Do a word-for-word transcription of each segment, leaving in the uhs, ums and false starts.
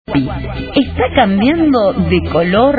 Guapi está cambiando de color.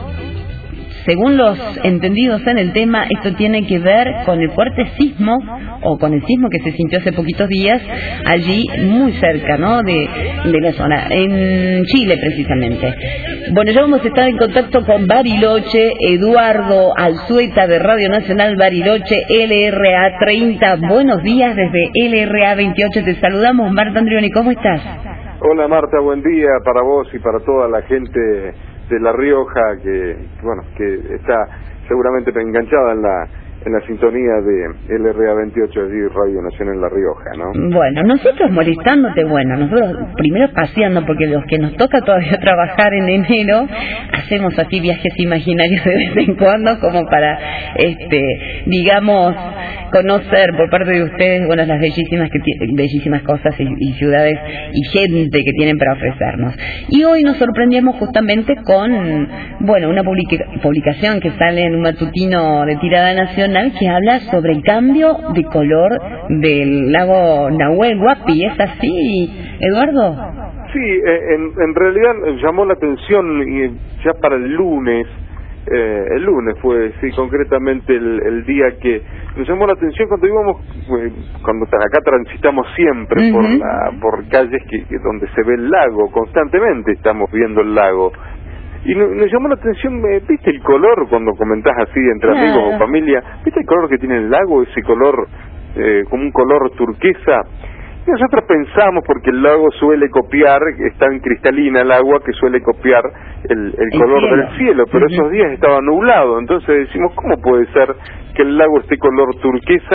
Según los entendidos en el tema, esto tiene que ver con el fuerte sismo, o con el sismo que se sintió hace poquitos días, allí muy cerca, ¿no?, de, de la zona, en Chile precisamente. Bueno, ya vamos a estar en contacto con Bariloche, Eduardo Alzueta de Radio Nacional Bariloche, L R A treinta. Buenos días desde L R A veintiocho, te saludamos, Marta Andrioni, ¿cómo estás? Hola Marta, buen día para vos y para toda la gente de La Rioja que, bueno, que está seguramente enganchada en la en la sintonía de L R A veintiocho, allí Radio Nacional La Rioja, ¿no? Bueno, nosotros molestándote, bueno, nosotros primero paseando, porque los que nos toca todavía trabajar en enero, hacemos así viajes imaginarios de vez en cuando, como para, este, digamos, conocer por parte de ustedes, bueno, las bellísimas que bellísimas cosas y, y ciudades y gente que tienen para ofrecernos. Y hoy nos sorprendíamos justamente con, bueno, una publica, publicación que sale en un matutino de tirada nacional que habla sobre el cambio de color del lago Nahuel Huapi. ¿Es así, Eduardo? Sí, en, en realidad llamó la atención y ya para el lunes, eh, el lunes fue, sí, concretamente el, el día que nos llamó la atención cuando íbamos, eh, cuando acá transitamos siempre uh-huh. por la, por calles que, que donde se ve el lago, constantemente estamos viendo el lago. Y nos, nos llamó la atención, ¿viste el color cuando comentás así entre claro. amigos o familia? ¿Viste el color que tiene el lago? Ese color, eh, como un color turquesa. Y nosotros pensamos, porque el lago suele copiar, está en cristalina el agua, que suele copiar el, el, el color cielo. del cielo, pero uh-huh. esos días estaba nublado. Entonces decimos, ¿cómo puede ser que el lago esté color turquesa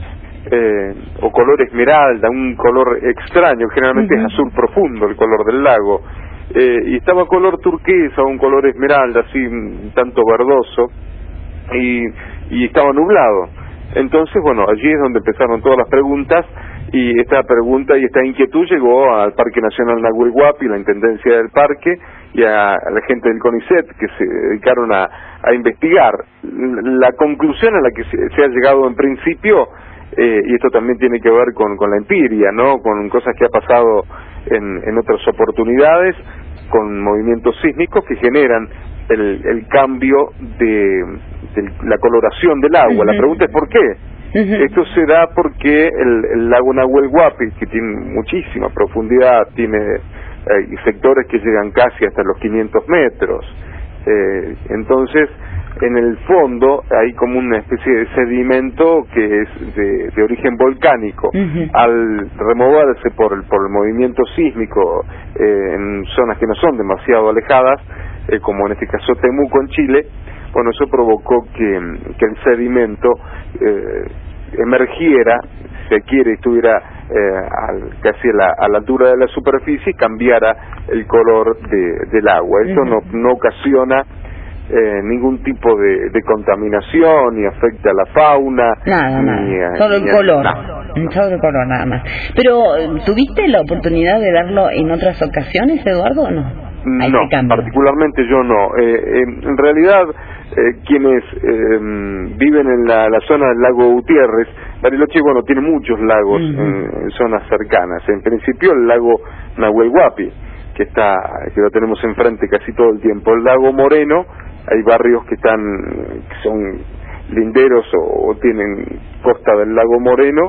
eh, o color esmeralda, un color extraño? Generalmente uh-huh. es azul profundo el color del lago. Eh, y estaba color turquesa, un color esmeralda, así un tanto verdoso, y, y estaba nublado. Entonces, bueno, allí es donde empezaron todas las preguntas, y esta pregunta y esta inquietud llegó al Parque Nacional Nahuel Huapi, la Intendencia del Parque, y a, a la gente del CONICET, que se dedicaron a, a investigar. La conclusión a la que se, se ha llegado en principio, eh, y esto también tiene que ver con, con la empiria, ¿no?, con cosas que ha pasado en, en otras oportunidades, con movimientos sísmicos que generan el, el cambio de, de la coloración del agua. Uh-huh. La pregunta es ¿por qué? Uh-huh. Esto se da porque el, el lago Nahuel Huapi, que tiene muchísima profundidad, tiene eh, sectores que llegan casi hasta los quinientos metros, eh, entonces en el fondo hay como una especie de sedimento que es de, de origen volcánico. Uh-huh. Al removerse por el, por el movimiento sísmico eh, en zonas que no son demasiado alejadas, eh, como en este caso Temuco en Chile, bueno, eso provocó que, que el sedimento eh, emergiera, si se quiere, estuviera eh, al, casi a la, a la altura de la superficie y cambiara el color de, del agua. Eso uh-huh. no, no ocasiona Eh, ningún tipo de, de contaminación, ni afecta a la fauna, nada, ni nada. A, todo el ni color, a, todo el color nada más. Pero, ¿tuviste la oportunidad de verlo en otras ocasiones, Eduardo, o no? No, particularmente yo no. Eh, eh, en realidad, eh, quienes eh, viven en la, la zona del lago Gutiérrez, Bariloche, bueno, tiene muchos lagos uh-huh. en, en zonas cercanas. En principio, el lago Nahuel Huapi, que está, que lo tenemos enfrente casi todo el tiempo. El lago Moreno, hay barrios que están, que son linderos o, o tienen costa del lago Moreno,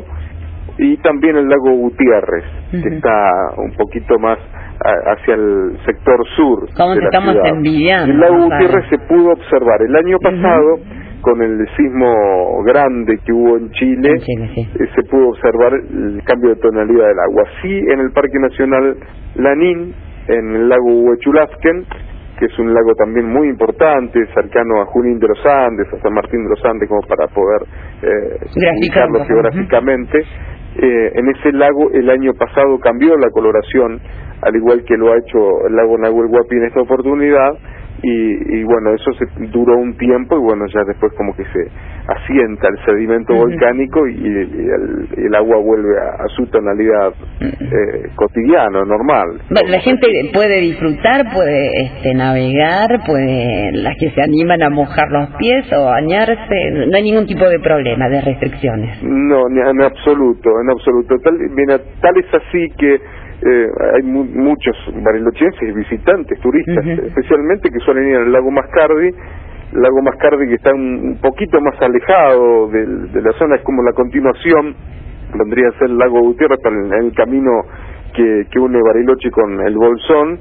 y también el lago Gutiérrez, uh-huh. que está un poquito más a, hacia el sector sur ¿Cómo de la estamos ciudad. Envidiando, el lago ¿no? Gutiérrez se pudo observar el año pasado, uh-huh. con el sismo grande que hubo en Chile, en Chile sí. eh, se pudo observar el cambio de tonalidad del agua. Sí, en el Parque Nacional Lanín, en el lago Huechulafken, que es un lago también muy importante, cercano a Junín de los Andes, a San Martín de los Andes, como para poder eh, ubicarlo geográficamente. Eh, en ese lago el año pasado cambió la coloración, al igual que lo ha hecho el lago Nahuel Huapi en esta oportunidad, y, y bueno, eso se duró un tiempo, y bueno, ya después como que se asienta el sedimento uh-huh. volcánico, y, y el, el agua vuelve a, a su tonalidad eh, cotidiana, normal. Bueno, la gente puede disfrutar, puede este, navegar, puede, las que se animan a mojar los pies o bañarse, no hay ningún tipo de problema, de restricciones. No, en absoluto, en absoluto. Tal, mira, tal es así que eh, hay mu muchos barilochenses y visitantes, turistas, uh-huh. especialmente que suelen ir al lago Mascardi. El lago Mascardi, que está un poquito más alejado de, de la zona, es como la continuación, vendría a ser el lago Gutiérrez, pero en el camino que, que une Bariloche con el Bolsón.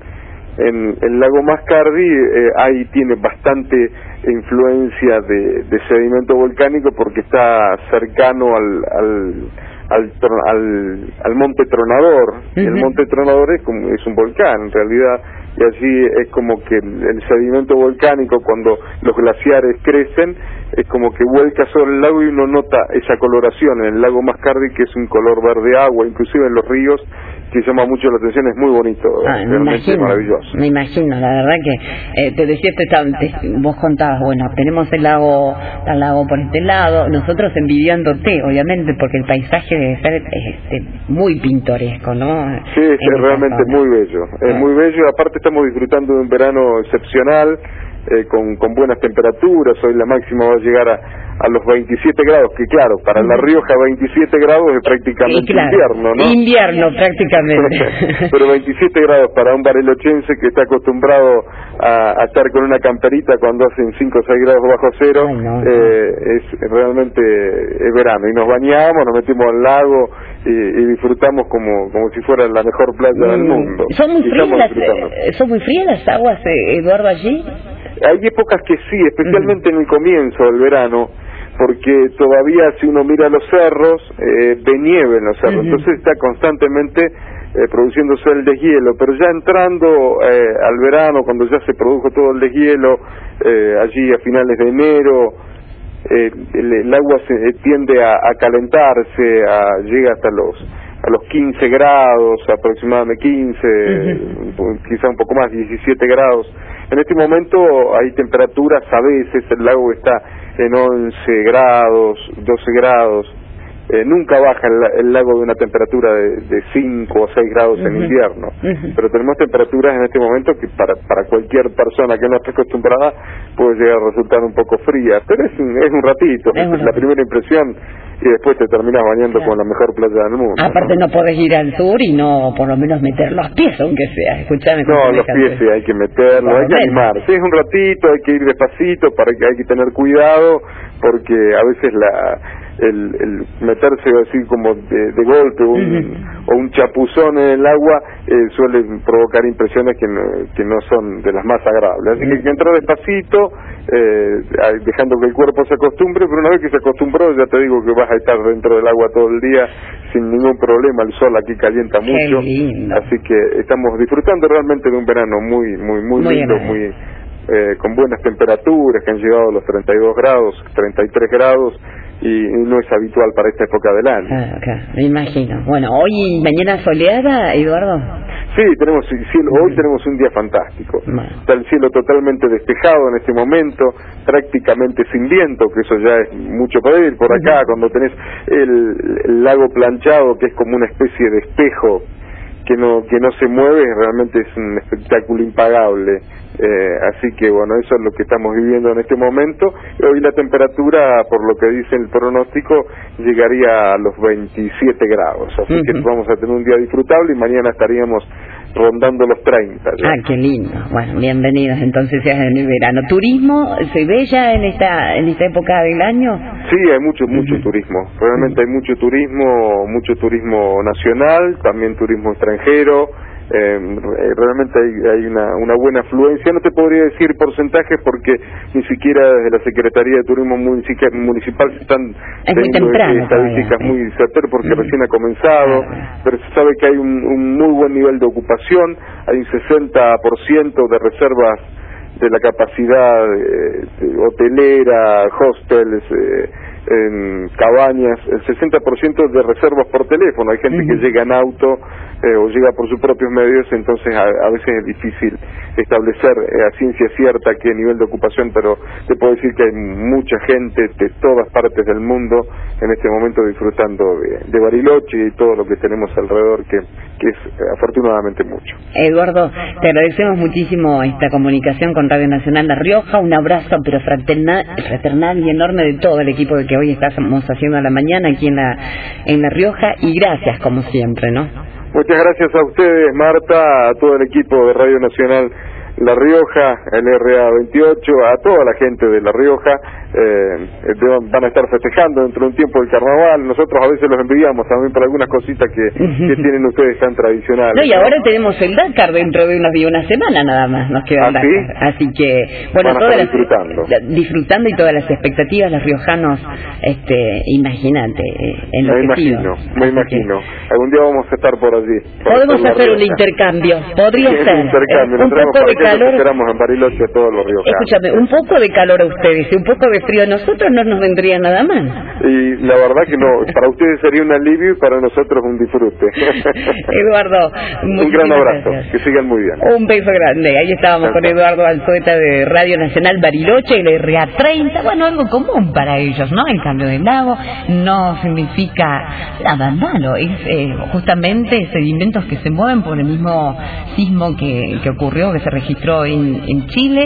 En el lago Mascardi eh, ahí tiene bastante influencia de, de sedimento volcánico porque está cercano al al al, al, al Monte Tronador. Uh-huh. Y el Monte Tronador es, como, es un volcán en realidad, y allí es como que el, el sedimento volcánico, cuando los glaciares crecen, es como que vuelca sobre el lago y uno nota esa coloración en el lago Mascardi, que es un color verde agua, inclusive en los ríos, que llama mucho la atención, es muy bonito, ah, realmente imagino, maravilloso. Me imagino, la verdad que, eh, te decía, te, te, vos contabas, bueno, tenemos el lago, el lago por este lado, nosotros envidiándote, obviamente, porque el paisaje debe ser este, muy pintoresco, ¿no? Sí, es, es realmente muy bello, es ah. muy bello, aparte estamos disfrutando de un verano excepcional, eh, con, con buenas temperaturas. Hoy la máxima va a llegar a, a los veintisiete grados, que claro, para La Rioja veintisiete grados es prácticamente claro, invierno, ¿no? Invierno prácticamente. Pero veintisiete grados para un barilochense que está acostumbrado a, a estar con una camperita cuando hacen cinco o seis grados bajo cero, Ay, no, eh, no. es realmente es verano. Y nos bañamos, nos metimos al lago y, y disfrutamos como como si fuera la mejor playa mm. del mundo. ¿Son muy frías las, eh, ¿Son muy frías las aguas, eh, Eduardo, allí? Hay épocas que sí, especialmente uh-huh. en el comienzo del verano, porque todavía si uno mira los cerros, eh, ve nieve en los cerros, uh-huh. entonces está constantemente eh, produciéndose el deshielo, pero ya entrando eh, al verano, cuando ya se produjo todo el deshielo, eh, allí a finales de enero, eh, el, el agua se, eh, tiende a, a calentarse, a, llega hasta los a los quince grados, aproximadamente quince, uh-huh. quizá un poco más, diecisiete grados. En este momento hay temperaturas, a veces el lago está en once grados, doce grados, eh, nunca baja el, el lago de una temperatura de, de cinco o seis grados uh-huh. en invierno, uh-huh. pero tenemos temperaturas en este momento que para para cualquier persona que no esté acostumbrada puede llegar a resultar un poco fría, pero es un, es un ratito, es, es la primera impresión, y después te terminas bañando claro. con la mejor playa del mundo. Aparte ¿no? no podés ir al sur y no por lo menos meter los pies, aunque sea, escuchame. No, los pies sí, hay que meterlos, hay que animarse, es un ratito, hay que ir despacito, para que hay que tener cuidado, porque a veces la el, el meterse así como de, de golpe un, uh-huh. o un chapuzón en el agua eh, suele provocar impresiones que no, que no son de las más agradables, así uh-huh. que hay que entrar despacito, eh, dejando que el cuerpo se acostumbre, pero una vez que se acostumbró ya te digo que vas a estar dentro del agua todo el día sin ningún problema, el sol aquí calienta mucho, así que estamos disfrutando realmente de un verano muy muy muy, muy lindo, bien. muy eh, con buenas temperaturas que han llegado a los treinta y dos grados, treinta y tres grados, y, y no es habitual para esta época del año. Ah, okay. Me imagino. Bueno, hoy y mañana soleada, Eduardo. Sí, tenemos cielo, hoy mm. tenemos un día fantástico. Mm. Está el cielo totalmente despejado en este momento, prácticamente sin viento, que eso ya es mucho pedir por acá, mm. cuando tenés el, el lago planchado, que es como una especie de espejo que no que no se mueve, realmente es un espectáculo impagable. Eh, así que bueno, eso es lo que estamos viviendo en este momento. Hoy la temperatura, por lo que dice el pronóstico, llegaría a los veintisiete grados, así uh-huh. que vamos a tener un día disfrutable y mañana estaríamos rondando los treinta ya. Ah, qué lindo. Bueno, bienvenidos entonces ya en el verano. ¿Turismo se ve ya en esta en esta época del año? Sí, hay mucho, mucho uh-huh. turismo. Realmente uh-huh. hay mucho turismo, mucho turismo nacional, también turismo extranjero. Eh, realmente hay, hay una, una buena afluencia. No te podría decir porcentajes porque ni siquiera desde la Secretaría de Turismo Municipal, municipal se están teniendo estadísticas todavía, muy certeras porque mm. recién ha comenzado, ah. pero se sabe que hay un, un muy buen nivel de ocupación, hay un sesenta por ciento de reservas de la capacidad eh, hotelera, hostels, eh, en cabañas, el sesenta por ciento de reservas por teléfono. Hay gente uh-huh. que llega en auto eh, o llega por sus propios medios, entonces a, a veces es difícil establecer eh, a ciencia cierta qué nivel de ocupación, pero te puedo decir que hay mucha gente de todas partes del mundo en este momento disfrutando de, de Bariloche y todo lo que tenemos alrededor, que, que es eh, afortunadamente mucho. Eduardo, te agradecemos muchísimo esta comunicación con Radio Nacional La Rioja, un abrazo pero fraternal, fraternal y enorme de todo el equipo de que hoy estamos haciendo a la mañana aquí en la en La Rioja, y gracias como siempre, ¿no? Muchas gracias a ustedes, Marta, a todo el equipo de Radio Nacional La Rioja, el R A veintiocho, a toda la gente de La Rioja. Eh, van a estar festejando dentro de un tiempo el carnaval. Nosotros a veces los envidiamos también por algunas cositas que, que tienen ustedes tan tradicionales. No, y ahora tenemos el Dakar dentro de unas de una semana nada más nos queda el ¿Ah, Dakar. sí? Así que, bueno, van a todas estar disfrutando. Las, disfrutando y todas las expectativas, los riojanos, este, imagínate, eh, enloquecidos. Me imagino, me Así imagino. Que... Algún día vamos a estar por allí. Por Podemos por hacer un Rioja. intercambio, podría Sí, ser. un intercambio. Eh, un poco de calor. Esperamos en Bariloche a todos los riojanos. Escúchame, un poco de calor a ustedes y un poco de frío a nosotros no nos vendría nada mal. Y la verdad que no, para ustedes sería un alivio y para nosotros un disfrute. Eduardo, un gran abrazo, gracias. que sigan muy bien. Un beso grande. Ahí estábamos con Eduardo Alzueta de Radio Nacional Bariloche, el R A treinta. Bueno, algo común para ellos, ¿no? El cambio de lago no significa nada malo. Es eh, justamente sedimentos que se mueven por el mismo sismo que, que ocurrió, que se registró en, en Chile.